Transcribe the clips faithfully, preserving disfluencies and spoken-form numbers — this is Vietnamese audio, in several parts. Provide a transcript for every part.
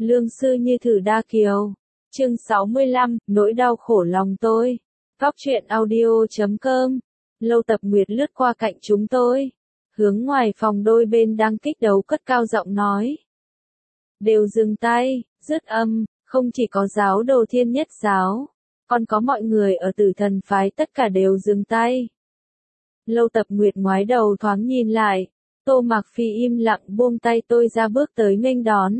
Lương sư như thử đa kiều. Chương sáu mươi lăm, nỗi đau khổ lòng tôi. Góc truyện audio chấm com. Lâu Tập Nguyệt lướt qua cạnh chúng tôi. Hướng ngoài phòng đôi bên đang kích đấu cất cao giọng nói. Đều dừng tay, dứt âm, không chỉ có giáo đồ Thiên Nhất giáo, còn có mọi người ở Tử Thần phái tất cả đều dừng tay. Lâu Tập Nguyệt ngoái đầu thoáng nhìn lại, Tô Mạc Phi im lặng buông tay tôi ra bước tới nghênh đón.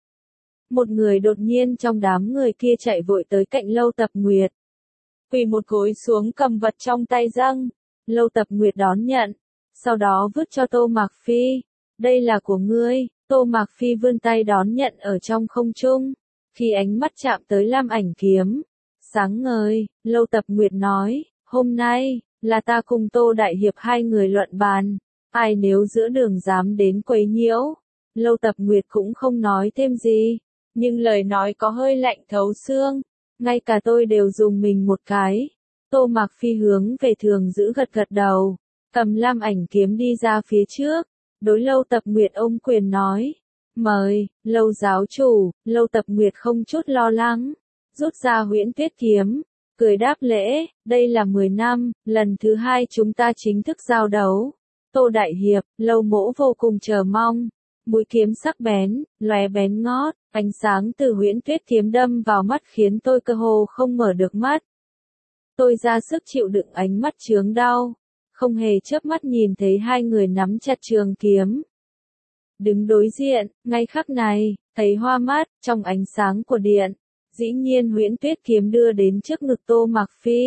Một người đột nhiên trong đám người kia chạy vội tới cạnh Lâu Tập Nguyệt. Quỳ một gối xuống cầm vật trong tay dâng. Lâu Tập Nguyệt đón nhận, sau đó vứt cho Tô Mạc Phi. Đây là của ngươi. Tô Mạc Phi vươn tay đón nhận ở trong không trung. Khi ánh mắt chạm tới lam ảnh kiếm, sáng ngời, Lâu Tập Nguyệt nói, hôm nay, là ta cùng Tô Đại Hiệp hai người luận bàn. Ai nếu giữa đường dám đến quấy nhiễu. Lâu Tập Nguyệt cũng không nói thêm gì. Nhưng lời nói có hơi lạnh thấu xương. Ngay cả tôi đều dùng mình một cái. Tô Mạc Phi hướng về Thường Dữ gật gật đầu. Cầm lam ảnh kiếm đi ra phía trước. Đối Lâu Tập Nguyệt ôm quyền nói. Mời, Lâu giáo chủ. Lâu Tập Nguyệt không chút lo lắng. Rút ra huyễn tuyết kiếm. Cười đáp lễ, đây là mười năm, lần thứ hai chúng ta chính thức giao đấu. Tô Đại Hiệp, Lâu mỗ vô cùng chờ mong. Mũi kiếm sắc bén, lóe bén ngót, ánh sáng từ huyễn tuyết kiếm đâm vào mắt khiến tôi cơ hồ không mở được mắt. Tôi ra sức chịu đựng ánh mắt chướng đau, không hề chớp mắt nhìn thấy hai người nắm chặt trường kiếm. Đứng đối diện, ngay khắc này, thấy hoa mắt, trong ánh sáng của điện, dĩ nhiên huyễn tuyết kiếm đưa đến trước ngực Tô Mạc Phi.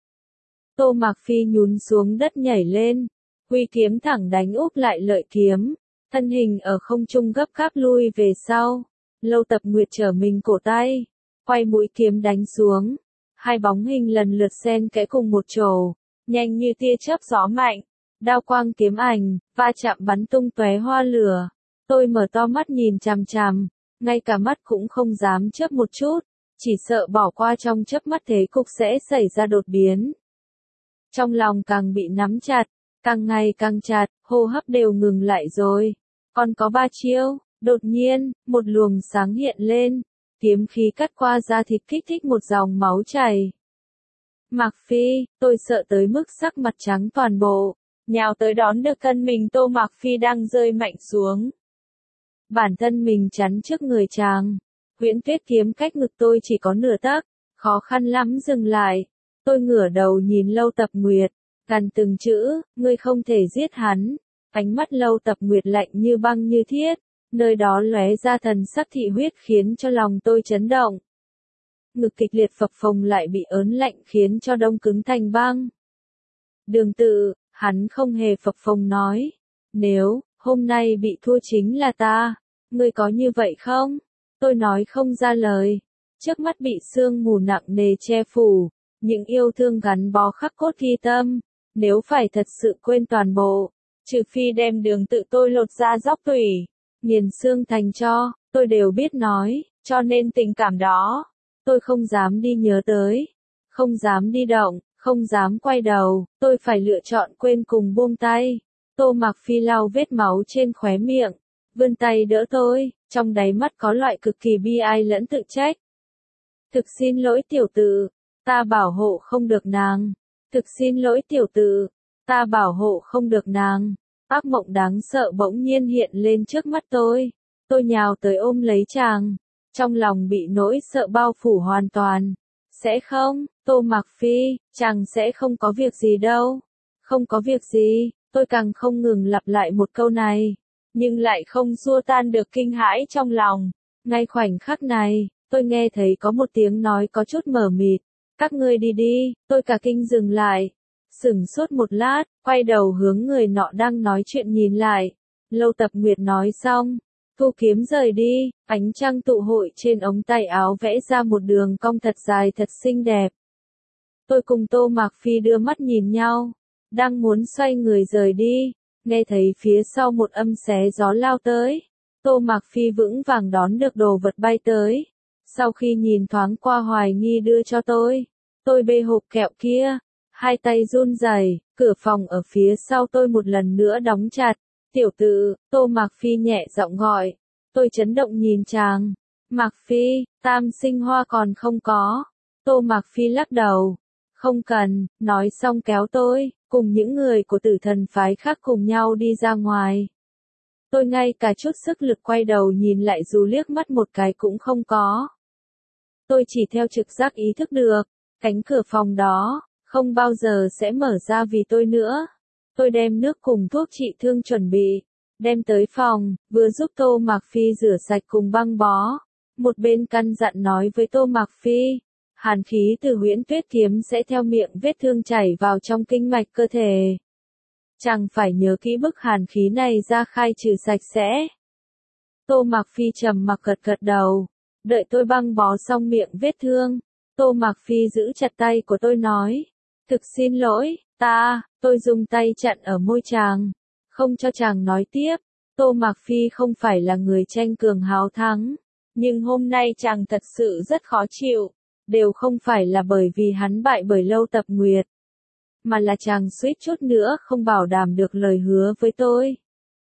Tô Mạc Phi nhún xuống đất nhảy lên, huy kiếm thẳng đánh úp lại lợi kiếm. Thân hình ở không trung gấp gáp lui về sau. Lâu Tập Nguyệt trở mình cổ tay, quay mũi kiếm đánh xuống. Hai bóng hình lần lượt xen kẽ cùng một chỗ, nhanh như tia chớp gió mạnh. Đao quang kiếm ảnh, va chạm bắn tung tóe hoa lửa. Tôi mở to mắt nhìn chằm chằm, ngay cả mắt cũng không dám chớp một chút, chỉ sợ bỏ qua trong chớp mắt thế cục sẽ xảy ra đột biến. Trong lòng càng bị nắm chặt, càng ngày càng chặt, hô hấp đều ngừng lại rồi. Còn có ba chiêu, đột nhiên, một luồng sáng hiện lên, kiếm khí cắt qua da thịt kích thích một dòng máu chảy. Mạc Phi, tôi sợ tới mức sắc mặt trắng toàn bộ, nhào tới đón được thân mình Tô Mạc Phi đang rơi mạnh xuống. Bản thân mình chắn trước người chàng, huyễn tuyết kiếm cách ngực tôi chỉ có nửa tấc, khó khăn lắm dừng lại. Tôi ngửa đầu nhìn Lâu Tập Nguyệt, gằn từng chữ, ngươi không thể giết hắn. Ánh mắt Lâu Tập Nguyệt lạnh như băng như thiết, nơi đó lóe ra thần sắc thị huyết khiến cho lòng tôi chấn động. Ngực kịch liệt phập phồng lại bị ớn lạnh khiến cho đông cứng thành băng. Đường Tự, hắn không hề phập phồng nói, nếu, hôm nay bị thua chính là ta, ngươi có như vậy không? Tôi nói không ra lời, trước mắt bị sương mù nặng nề che phủ, những yêu thương gắn bó khắc cốt ghi tâm, nếu phải thật sự quên toàn bộ. Trừ phi đem Đường Tự tôi lột ra dóc tủy, nghiền xương thành tro, tôi đều biết nói, cho nên tình cảm đó, tôi không dám đi nhớ tới, không dám đi động, không dám quay đầu, tôi phải lựa chọn quên cùng buông tay. Tô Mạc Phi lau vết máu trên khóe miệng, vươn tay đỡ tôi, trong đáy mắt có loại cực kỳ bi ai lẫn tự trách. Thực xin lỗi tiểu tử, ta bảo hộ không được nàng. Thực xin lỗi tiểu tử. Ta bảo hộ không được nàng. Ác mộng đáng sợ bỗng nhiên hiện lên trước mắt tôi. Tôi nhào tới ôm lấy chàng. Trong lòng bị nỗi sợ bao phủ hoàn toàn. Sẽ không, Tô Mạc Phi, chàng sẽ không có việc gì đâu. Không có việc gì, tôi càng không ngừng lặp lại một câu này. Nhưng lại không xua tan được kinh hãi trong lòng. Ngay khoảnh khắc này, tôi nghe thấy có một tiếng nói có chút mờ mịt. Các ngươi đi đi, tôi cả kinh dừng lại. Sửng sốt một lát, quay đầu hướng người nọ đang nói chuyện nhìn lại. Lâu Tập Nguyệt nói xong, thu kiếm rời đi, ánh trăng tụ hội trên ống tay áo vẽ ra một đường cong thật dài thật xinh đẹp. Tôi cùng Tô Mạc Phi đưa mắt nhìn nhau, đang muốn xoay người rời đi, nghe thấy phía sau một âm xé gió lao tới. Tô Mạc Phi vững vàng đón được đồ vật bay tới. Sau khi nhìn thoáng qua hoài nghi đưa cho tôi, tôi bê hộp kẹo kia. Hai tay run rẩy, cửa phòng ở phía sau tôi một lần nữa đóng chặt. Tiểu tử, Tô Mạc Phi nhẹ giọng gọi. Tôi chấn động nhìn chàng. Mạc Phi, tam sinh hoa còn không có. Tô Mạc Phi lắc đầu. Không cần, nói xong kéo tôi, cùng những người của tử thần phái khác cùng nhau đi ra ngoài. Tôi ngay cả chút sức lực quay đầu nhìn lại dù liếc mắt một cái cũng không có. Tôi chỉ theo trực giác ý thức được, cánh cửa phòng đó, không bao giờ sẽ mở ra vì tôi nữa. Tôi đem nước cùng thuốc trị thương chuẩn bị, đem tới phòng, vừa giúp Tô Mạc Phi rửa sạch cùng băng bó. Một bên căn dặn nói với Tô Mạc Phi, hàn khí từ huyễn tuyết kiếm sẽ theo miệng vết thương chảy vào trong kinh mạch cơ thể. Chàng phải nhớ kỹ bức hàn khí này ra khai trừ sạch sẽ. Tô Mạc Phi trầm mặc gật gật đầu, đợi tôi băng bó xong miệng vết thương. Tô Mạc Phi giữ chặt tay của tôi nói, thực xin lỗi, ta, tôi dùng tay chặn ở môi chàng, không cho chàng nói tiếp. Tô Mạc Phi không phải là người tranh cường hào thắng, nhưng hôm nay chàng thật sự rất khó chịu, đều không phải là bởi vì hắn bại bởi Lâu Tập Nguyệt, mà là chàng suýt chút nữa không bảo đảm được lời hứa với tôi.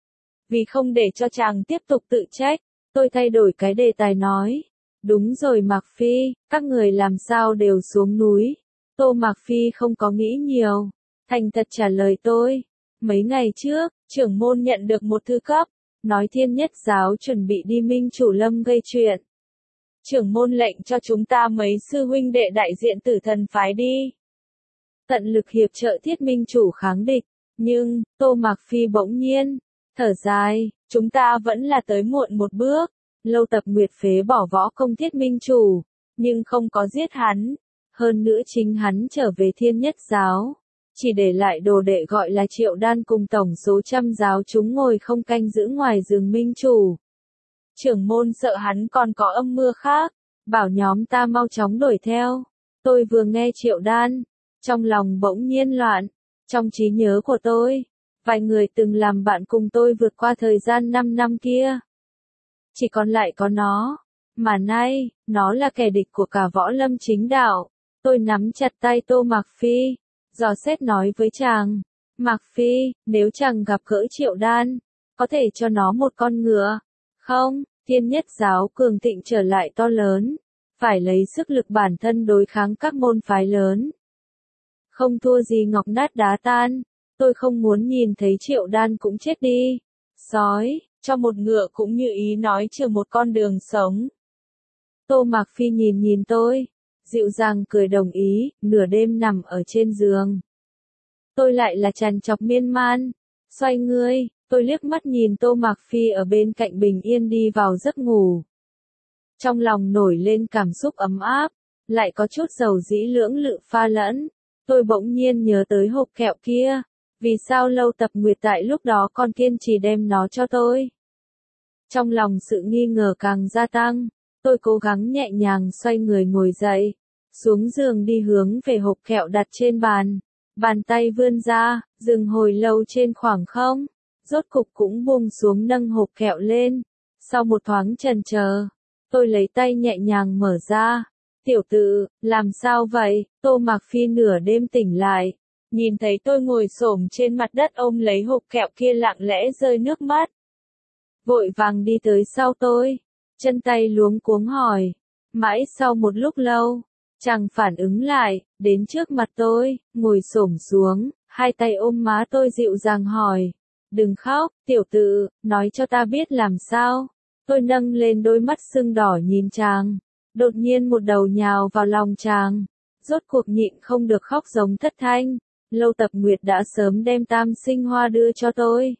Vì không để cho chàng tiếp tục tự trách, tôi thay đổi cái đề tài nói, đúng rồi Mạc Phi, các người làm sao đều xuống núi. Tô Mạc Phi không có nghĩ nhiều, thành thật trả lời tôi. Mấy ngày trước, trưởng môn nhận được một thư cấp, nói Thiên Nhất Giáo chuẩn bị đi Minh Chủ Lâm gây chuyện. Trưởng môn lệnh cho chúng ta mấy sư huynh đệ đại diện tử thần phái đi. Tận lực hiệp trợ Thiết Minh Chủ kháng địch, nhưng, Tô Mạc Phi bỗng nhiên, thở dài, chúng ta vẫn là tới muộn một bước. Lâu Tập Nguyệt phế bỏ võ công Thiết Minh Chủ, nhưng không có giết hắn. Hơn nữa chính hắn trở về Thiên Nhất Giáo, chỉ để lại đồ đệ gọi là Triệu Đan cùng tổng số trăm giáo chúng ngồi không canh giữ ngoài giường Minh Chủ. Trưởng môn sợ hắn còn có âm mưu khác, bảo nhóm ta mau chóng đuổi theo. Tôi vừa nghe Triệu Đan, trong lòng bỗng nhiên loạn. Trong trí nhớ của tôi, vài người từng làm bạn cùng tôi vượt qua thời gian năm năm kia, chỉ còn lại có nó, mà nay, nó là kẻ địch của cả võ lâm chính đạo. Tôi nắm chặt tay Tô Mạc Phi, dò xét nói với chàng, Mạc Phi, nếu chàng gặp gỡ Triệu Đan, có thể cho nó một con ngựa, không? Thiên Nhất Giáo cường thịnh trở lại to lớn, phải lấy sức lực bản thân đối kháng các môn phái lớn. Không thua gì ngọc nát đá tan, tôi không muốn nhìn thấy Triệu Đan cũng chết đi. Sói, cho một ngựa cũng như ý nói trừ một con đường sống. Tô Mạc Phi nhìn nhìn tôi, dịu dàng cười đồng ý, nửa đêm nằm ở trên giường. Tôi lại là trằn trọc miên man, xoay người, tôi liếc mắt nhìn Tô Mạc Phi ở bên cạnh bình yên đi vào giấc ngủ. Trong lòng nổi lên cảm xúc ấm áp, lại có chút dầu dĩ lưỡng lự pha lẫn. Tôi bỗng nhiên nhớ tới hộp kẹo kia, vì sao Lâu Tập Nguyệt tại lúc đó còn kiên trì đem nó cho tôi. Trong lòng sự nghi ngờ càng gia tăng, tôi cố gắng nhẹ nhàng xoay người ngồi dậy, xuống giường đi hướng về hộp kẹo đặt trên bàn. Bàn tay vươn ra, dừng hồi lâu trên khoảng không, rốt cục cũng buông xuống nâng hộp kẹo lên. Sau một thoáng chần chờ, tôi lấy tay nhẹ nhàng mở ra. Tiểu tử, làm sao vậy? Tô Mạc Phi nửa đêm tỉnh lại, nhìn thấy tôi ngồi xổm trên mặt đất ôm lấy hộp kẹo kia lặng lẽ rơi nước mắt. Vội vàng đi tới sau tôi, chân tay luống cuống hỏi. Mãi sau một lúc lâu, chàng phản ứng lại, đến trước mặt tôi, ngồi xổm xuống, hai tay ôm má tôi dịu dàng hỏi. Đừng khóc, tiểu tử, nói cho ta biết làm sao. Tôi nâng lên đôi mắt sưng đỏ nhìn chàng. Đột nhiên một đầu nhào vào lòng chàng, rốt cuộc nhịn không được khóc giống thất thanh. Lâu Tập Nguyệt đã sớm đem tam sinh hoa đưa cho tôi,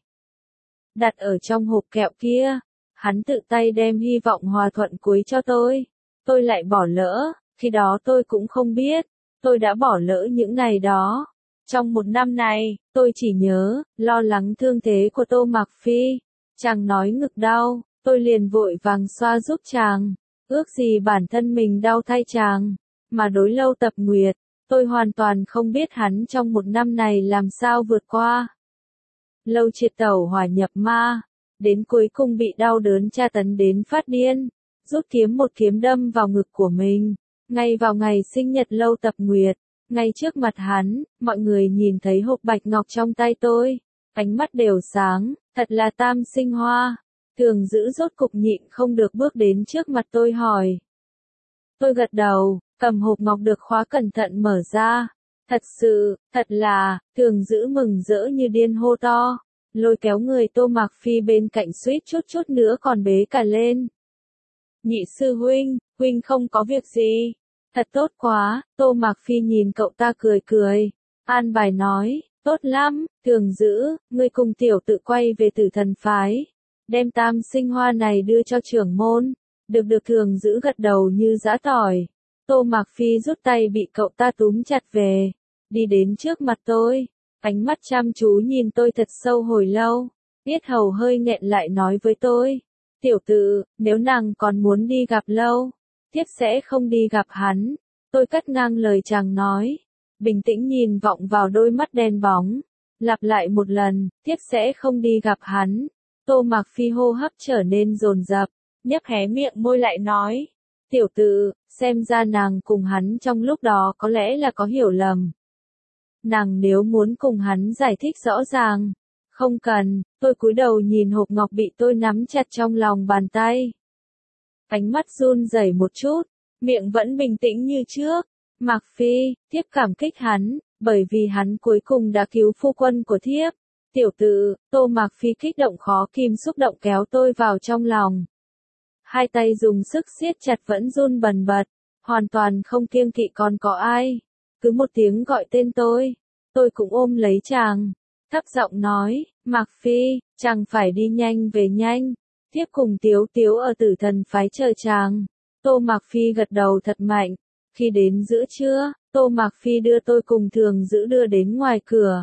đặt ở trong hộp kẹo kia, hắn tự tay đem hy vọng hòa thuận cuối cho tôi. Tôi lại bỏ lỡ, khi đó tôi cũng không biết, tôi đã bỏ lỡ những ngày đó. Trong một năm này, tôi chỉ nhớ, lo lắng thương thế của Tô Mạc Phi. Chàng nói ngực đau, tôi liền vội vàng xoa giúp chàng. Ước gì bản thân mình đau thay chàng, mà đối Lâu Tập Nguyệt, tôi hoàn toàn không biết hắn trong một năm này làm sao vượt qua. Lâu Triệt tẩu hỏa nhập ma, đến cuối cùng bị đau đớn tra tấn đến phát điên, rút kiếm một kiếm đâm vào ngực của mình. Ngay vào ngày sinh nhật Lâu Tập Nguyệt, ngay trước mặt hắn, mọi người nhìn thấy hộp bạch ngọc trong tay tôi, ánh mắt đều sáng, thật là tam sinh hoa. Thường giữ rốt cục nhịn không được bước đến trước mặt tôi hỏi. Tôi gật đầu, cầm hộp ngọc được khóa cẩn thận mở ra. Thật sự, thật là, thường giữ mừng rỡ như điên hô to, lôi kéo người Tô Mạc Phi bên cạnh suýt chút chút nữa còn bế cả lên. Nhị sư huynh, huynh không có việc gì. Thật tốt quá, Tô Mạc Phi nhìn cậu ta cười cười. An bài nói, tốt lắm, thường giữ, ngươi cùng tiểu tự quay về Tử Thần phái. Đem tam sinh hoa này đưa cho trưởng môn. Được được thường giữ gật đầu như giã tỏi. Tô Mạc Phi rút tay bị cậu ta túm chặt về. Đi đến trước mặt tôi. Ánh mắt chăm chú nhìn tôi thật sâu hồi lâu. Yết hầu hơi nghẹn lại nói với tôi. Tiểu tử, nếu nàng còn muốn đi gặp lâu, thiếp sẽ không đi gặp hắn. Tôi cắt ngang lời chàng nói. Bình tĩnh nhìn vọng vào đôi mắt đen bóng. Lặp lại một lần, thiếp sẽ không đi gặp hắn. Tô Mạc Phi hô hấp trở nên dồn dập, nhấp hé miệng môi lại nói. Tiểu tử, xem ra nàng cùng hắn trong lúc đó có lẽ là có hiểu lầm. Nàng nếu muốn cùng hắn giải thích rõ ràng. Không cần, tôi cúi đầu nhìn hộp ngọc bị tôi nắm chặt trong lòng bàn tay. Ánh mắt run rẩy một chút, miệng vẫn bình tĩnh như trước. Mạc Phi, thiếp cảm kích hắn, bởi vì hắn cuối cùng đã cứu phu quân của thiếp. Tiểu tử, Tô Mạc Phi kích động khó kìm xúc động kéo tôi vào trong lòng. Hai tay dùng sức siết chặt vẫn run bần bật, hoàn toàn không kiêng kỵ còn có ai. Cứ một tiếng gọi tên tôi, tôi cũng ôm lấy chàng, thấp giọng nói, Mạc Phi, chàng phải đi nhanh về nhanh, thiếp cùng Tiếu Tiếu ở Tử Thần phái chờ chàng. Tô Mạc Phi gật đầu thật mạnh, khi đến giữa trưa, Tô Mạc Phi đưa tôi cùng thường giữ đưa đến ngoài cửa.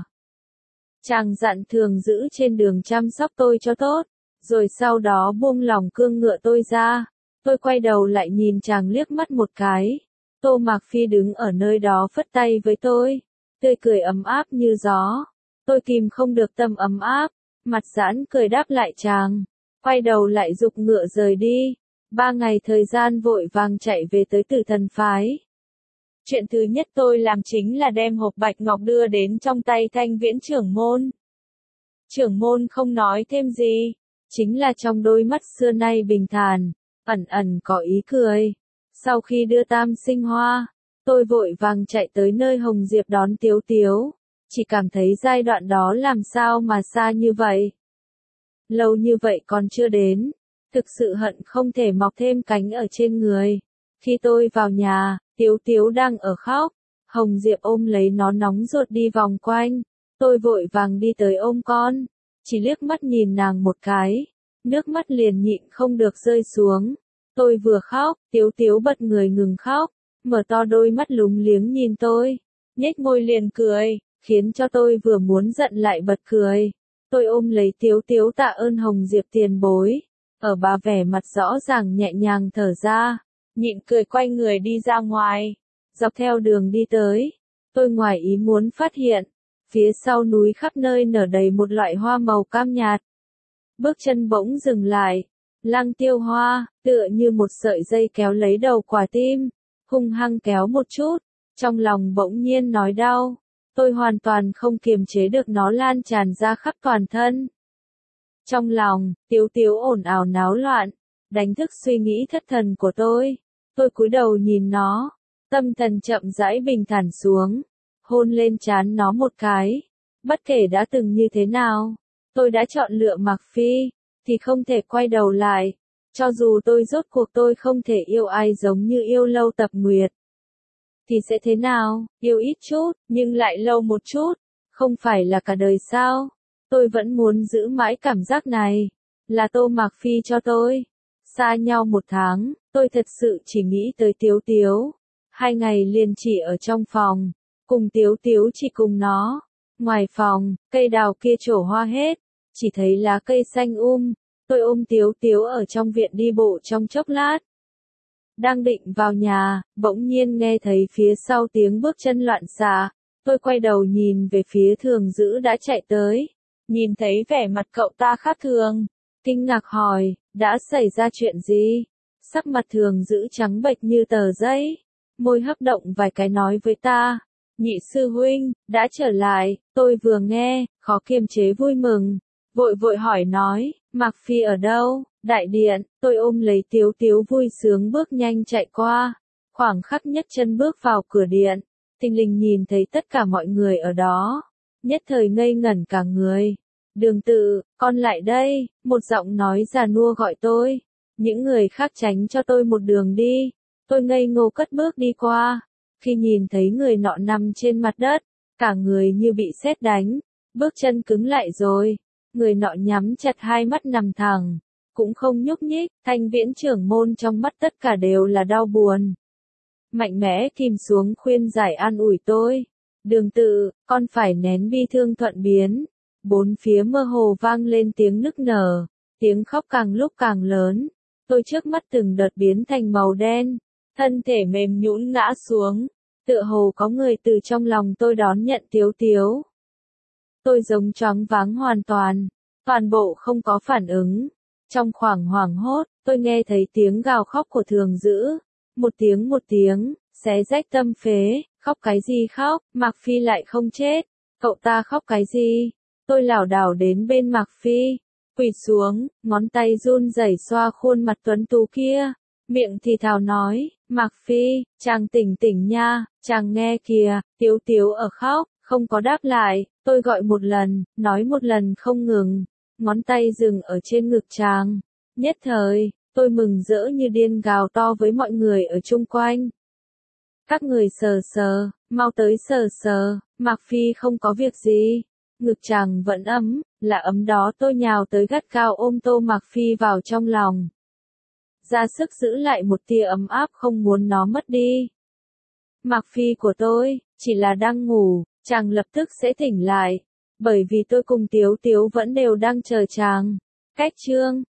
Chàng dặn thường giữ trên đường chăm sóc tôi cho tốt, rồi sau đó buông lỏng cương ngựa tôi ra. Tôi quay đầu lại nhìn chàng liếc mắt một cái. Tô Mạc Phi đứng ở nơi đó phất tay với tôi, tươi cười ấm áp như gió. Tôi kìm không được tâm ấm áp, mặt giãn cười đáp lại chàng, quay đầu lại giục ngựa rời đi. Ba ngày thời gian vội vàng chạy về tới Tử Thần phái. Chuyện thứ nhất tôi làm chính là đem hộp bạch ngọc đưa đến trong tay Thanh Viễn trưởng môn. Trưởng môn không nói thêm gì, chính là trong đôi mắt xưa nay bình thản, ẩn ẩn có ý cười. Sau khi đưa tam sinh hoa, tôi vội vàng chạy tới nơi Hồng Diệp đón Tiếu Tiếu, chỉ cảm thấy giai đoạn đó làm sao mà xa như vậy. Lâu như vậy còn chưa đến, thực sự hận không thể mọc thêm cánh ở trên người. Khi tôi vào nhà, Tiếu Tiếu đang ở khóc, Hồng Diệp ôm lấy nó nóng ruột đi vòng quanh, tôi vội vàng đi tới ôm con, chỉ liếc mắt nhìn nàng một cái, nước mắt liền nhịn không được rơi xuống. Tôi vừa khóc, Tiếu Tiếu bật người ngừng khóc, mở to đôi mắt lúng liếng nhìn tôi, nhếch môi liền cười, khiến cho tôi vừa muốn giận lại bật cười. Tôi ôm lấy Tiếu Tiếu tạ ơn Hồng Diệp tiền bối, ở bà vẻ mặt rõ ràng nhẹ nhàng thở ra, nhịn cười quay người đi ra ngoài. Dọc theo đường đi tới, tôi ngoài ý muốn phát hiện, phía sau núi khắp nơi nở đầy một loại hoa màu cam nhạt. Bước chân bỗng dừng lại, Lăng Tiêu Hoa, tựa như một sợi dây kéo lấy đầu quả tim, hung hăng kéo một chút, trong lòng bỗng nhiên nói đau, tôi hoàn toàn không kiềm chế được nó lan tràn ra khắp toàn thân. Trong lòng, Tiếu Tiếu ồn ào náo loạn, đánh thức suy nghĩ thất thần của tôi. Tôi cúi đầu nhìn nó, tâm thần chậm rãi bình thản xuống, hôn lên trán nó một cái. Bất kể đã từng như thế nào, tôi đã chọn lựa Mạc Phi, thì không thể quay đầu lại. Cho dù tôi rốt cuộc tôi không thể yêu ai giống như yêu Lâu Tập Nguyệt, thì sẽ thế nào, yêu ít chút, nhưng lại lâu một chút, không phải là cả đời sao? Tôi vẫn muốn giữ mãi cảm giác này, là Tô Mạc Phi cho tôi. Xa nhau một tháng, tôi thật sự chỉ nghĩ tới Tiếu Tiếu. Hai ngày liền chỉ ở trong phòng, cùng Tiếu Tiếu chỉ cùng nó. Ngoài phòng, cây đào kia trổ hoa hết, chỉ thấy lá cây xanh um. Tôi ôm Tiếu Tiếu ở trong viện đi bộ trong chốc lát. Đang định vào nhà, bỗng nhiên nghe thấy phía sau tiếng bước chân loạn xạ. Tôi quay đầu nhìn về phía thường giữ đã chạy tới. Nhìn thấy vẻ mặt cậu ta khác thường, kinh ngạc hỏi, đã xảy ra chuyện gì? Sắc mặt thường giữ trắng bệch như tờ giấy, môi hấp động vài cái nói với ta, nhị sư huynh, đã trở lại. Tôi vừa nghe, khó kiềm chế vui mừng, vội vội hỏi nói, Mạc Phi ở đâu? Đại điện, tôi ôm lấy Tiếu Tiếu vui sướng bước nhanh chạy qua. Khoảng khắc nhất chân bước vào cửa điện, thình lình nhìn thấy tất cả mọi người ở đó. Nhất thời ngây ngẩn cả người. Đường Tự, con lại đây, một giọng nói già nua gọi tôi. Những người khác tránh cho tôi một đường đi. Tôi ngây ngô cất bước đi qua. Khi nhìn thấy người nọ nằm trên mặt đất, cả người như bị sét đánh, bước chân cứng lại rồi. Người nọ nhắm chặt hai mắt nằm thẳng, cũng không nhúc nhích. Thanh Viễn trưởng môn trong mắt tất cả đều là đau buồn. Mạnh mẽ kìm xuống khuyên giải an ủi tôi. Đường Tự, con phải nén bi thương thuận biến. Bốn phía mơ hồ vang lên tiếng nức nở, tiếng khóc càng lúc càng lớn. Tôi trước mắt từng đợt biến thành màu đen, thân thể mềm nhũn ngã xuống, tựa hồ có người từ trong lòng tôi đón nhận Tiếu Tiếu. Tôi giống choáng váng hoàn toàn, toàn bộ không có phản ứng. Trong khoảng hoảng hốt, tôi nghe thấy tiếng gào khóc của Thường Dữ, một tiếng một tiếng, xé rách tâm phế. Khóc cái gì khóc, Mạc Phi lại không chết, cậu ta khóc cái gì? Tôi lảo đảo đến bên Mạc Phi, quỳ xuống, ngón tay run rẩy xoa khuôn mặt tuấn tú kia, miệng thì thào nói, Mạc Phi, chàng tỉnh tỉnh nha, chàng nghe kìa. Tiếu Tiếu ở khóc, không có đáp lại. Tôi gọi một lần, nói một lần không ngừng, ngón tay dừng ở trên ngực chàng. Nhất thời, tôi mừng rỡ như điên gào to với mọi người ở chung quanh. Các người sờ sờ, mau tới sờ sờ, Mạc Phi không có việc gì. Ngực chàng vẫn ấm, là ấm đó. Tôi nhào tới gắt gao ôm Tô Mạc Phi vào trong lòng. Ra sức giữ lại một tia ấm áp không muốn nó mất đi. Mạc Phi của tôi, chỉ là đang ngủ, chàng lập tức sẽ tỉnh lại. Bởi vì tôi cùng Tiếu Tiếu vẫn đều đang chờ chàng. Cách chương